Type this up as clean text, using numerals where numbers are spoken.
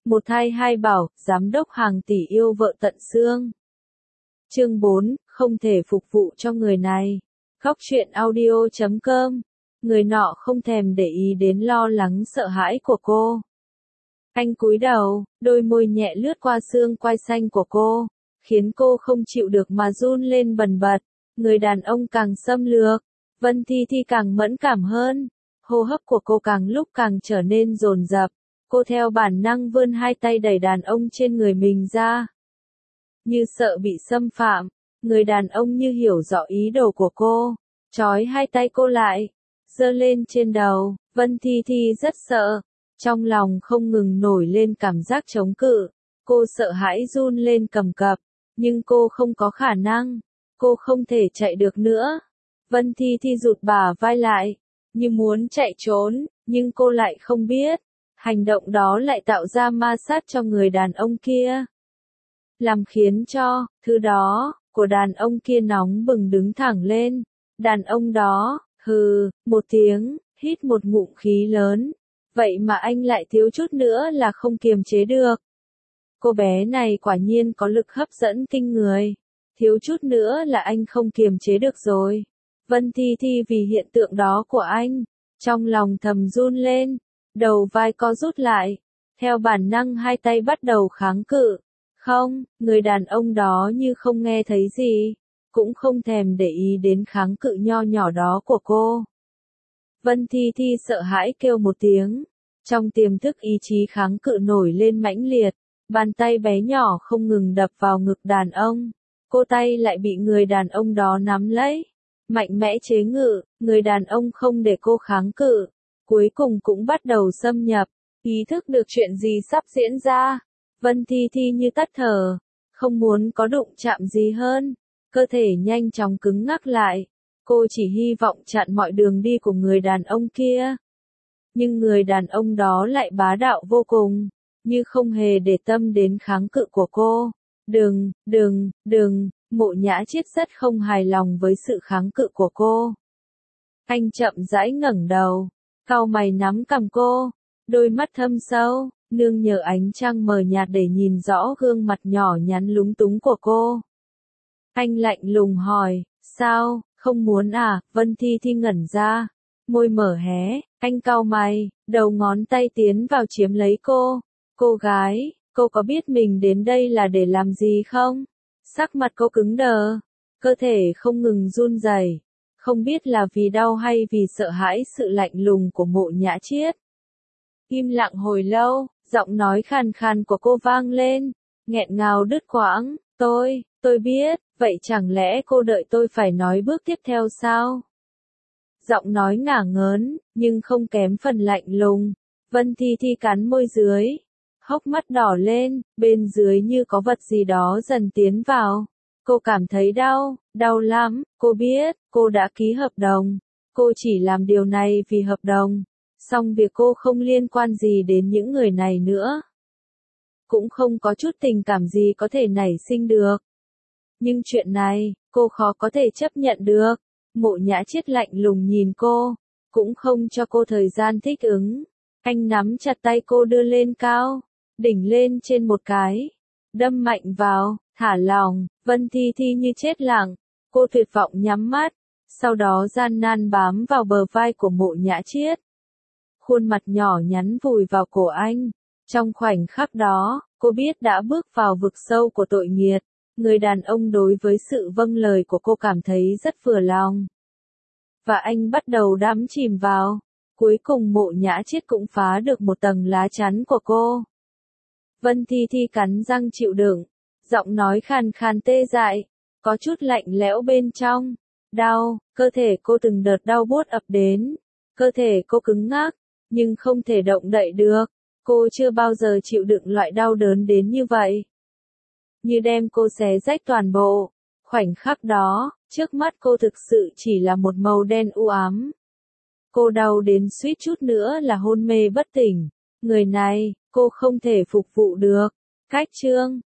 Một thai hai bảo, giám đốc hàng tỷ yêu vợ tận xương. Chương 4, không thể phục vụ cho người này. Góc truyện audio.com. Người nọ không thèm để ý đến lo lắng sợ hãi của cô. Anh cúi đầu, đôi môi nhẹ lướt qua xương quai xanh của cô, khiến cô không chịu được mà run lên bần bật. Người đàn ông càng xâm lược, Vân Thi Thi càng mẫn cảm hơn. Hô hấp của cô càng lúc càng trở nên dồn dập. Cô theo bản năng vươn hai tay đẩy đàn ông trên người mình ra. Như sợ bị xâm phạm, người đàn ông như hiểu rõ ý đồ của cô, trói hai tay cô lại, giơ lên trên đầu. Vân Thi Thi rất sợ, trong lòng không ngừng nổi lên cảm giác chống cự. Cô sợ hãi run lên cầm cập, nhưng cô không có khả năng, cô không thể chạy được nữa. Vân Thi Thi rụt bả vai lại, như muốn chạy trốn, nhưng cô lại không biết, hành động đó lại tạo ra ma sát cho người đàn ông kia. Làm khiến cho, thứ đó, của đàn ông kia nóng bừng đứng thẳng lên. Đàn ông đó, hừ, một tiếng, hít một ngụm khí lớn. Vậy mà anh lại thiếu chút nữa là không kiềm chế được. Cô bé này quả nhiên có lực hấp dẫn kinh người. Thiếu chút nữa là anh không kiềm chế được rồi. Vân Thi Thi vì hiện tượng đó của anh, trong lòng thầm run lên, đầu vai co rút lại, theo bản năng hai tay bắt đầu kháng cự. Không, người đàn ông đó như không nghe thấy gì, cũng không thèm để ý đến kháng cự nho nhỏ đó của cô. Vân Thi Thi sợ hãi kêu một tiếng, trong tiềm thức ý chí kháng cự nổi lên mãnh liệt, bàn tay bé nhỏ không ngừng đập vào ngực đàn ông. Cô tay lại bị người đàn ông đó nắm lấy, mạnh mẽ chế ngự. Người đàn ông không để cô kháng cự, cuối cùng cũng bắt đầu xâm nhập. Ý thức được chuyện gì sắp diễn ra, Vân Thi Thi như tắt thở, không muốn có đụng chạm gì hơn, cơ thể nhanh chóng cứng ngắc lại. Cô chỉ hy vọng chặn mọi đường đi của người đàn ông kia. Nhưng người đàn ông đó lại bá đạo vô cùng, như không hề để tâm đến kháng cự của cô. Đừng, Mộ Nhã Chiết rất không hài lòng với sự kháng cự của cô. Anh chậm rãi ngẩng đầu, cau mày nắm cằm cô, đôi mắt thâm sâu, nương nhờ ánh trăng mờ nhạt để nhìn rõ gương mặt nhỏ nhắn lúng túng của cô. Anh lạnh lùng hỏi, sao, không muốn à? Vân Thi Thi ngẩn ra, môi mở hé, anh cau mày, đầu ngón tay tiến vào chiếm lấy cô. Cô gái, cô có biết mình đến đây là để làm gì không? Sắc mặt cô cứng đờ, cơ thể không ngừng run rẩy, không biết là vì đau hay vì sợ hãi sự lạnh lùng của Mộ Nhã Chiết. Im lặng hồi lâu, giọng nói khàn khàn của cô vang lên, nghẹn ngào đứt quãng, tôi biết, vậy chẳng lẽ cô đợi tôi phải nói bước tiếp theo sao? Giọng nói ngả ngớn, nhưng không kém phần lạnh lùng. Vân Thi Thi cắn môi dưới, hốc mắt đỏ lên, bên dưới như có vật gì đó dần tiến vào. Cô cảm thấy đau lắm. Cô biết, cô đã ký hợp đồng, cô chỉ làm điều này vì hợp đồng. Song việc cô không liên quan gì đến những người này nữa. Cũng không có chút tình cảm gì có thể nảy sinh được. Nhưng chuyện này, cô khó có thể chấp nhận được. Mộ Nhã Chiết lạnh lùng nhìn cô, cũng không cho cô thời gian thích ứng. Anh nắm chặt tay cô đưa lên cao, đỉnh lên trên một cái, đâm mạnh vào, thả lỏng. Vân Thi Thi như chết lặng, cô tuyệt vọng nhắm mắt, sau đó gian nan bám vào bờ vai của Mộ Nhã Chiết. Khuôn mặt nhỏ nhắn vùi vào cổ anh. Trong khoảnh khắc đó, cô biết đã bước vào vực sâu của tội nghiệt. Người đàn ông đối với sự vâng lời của cô cảm thấy rất vừa lòng. Và anh bắt đầu đắm chìm vào. Cuối cùng Mộ Nhã Chiết cũng phá được một tầng lá chắn của cô. Vân Thi Thi cắn răng chịu đựng, giọng nói khàn khàn tê dại, có chút lạnh lẽo bên trong. Đau, cơ thể cô từng đợt đau buốt ập đến. Cơ thể cô cứng ngắc, nhưng không thể động đậy được. Cô chưa bao giờ chịu đựng loại đau đớn đến như vậy. Như đem cô xé rách toàn bộ. Khoảnh khắc đó, trước mắt cô thực sự chỉ là một màu đen u ám. Cô đau đến suýt chút nữa là hôn mê bất tỉnh. Người này, cô không thể phục vụ được. Cách chương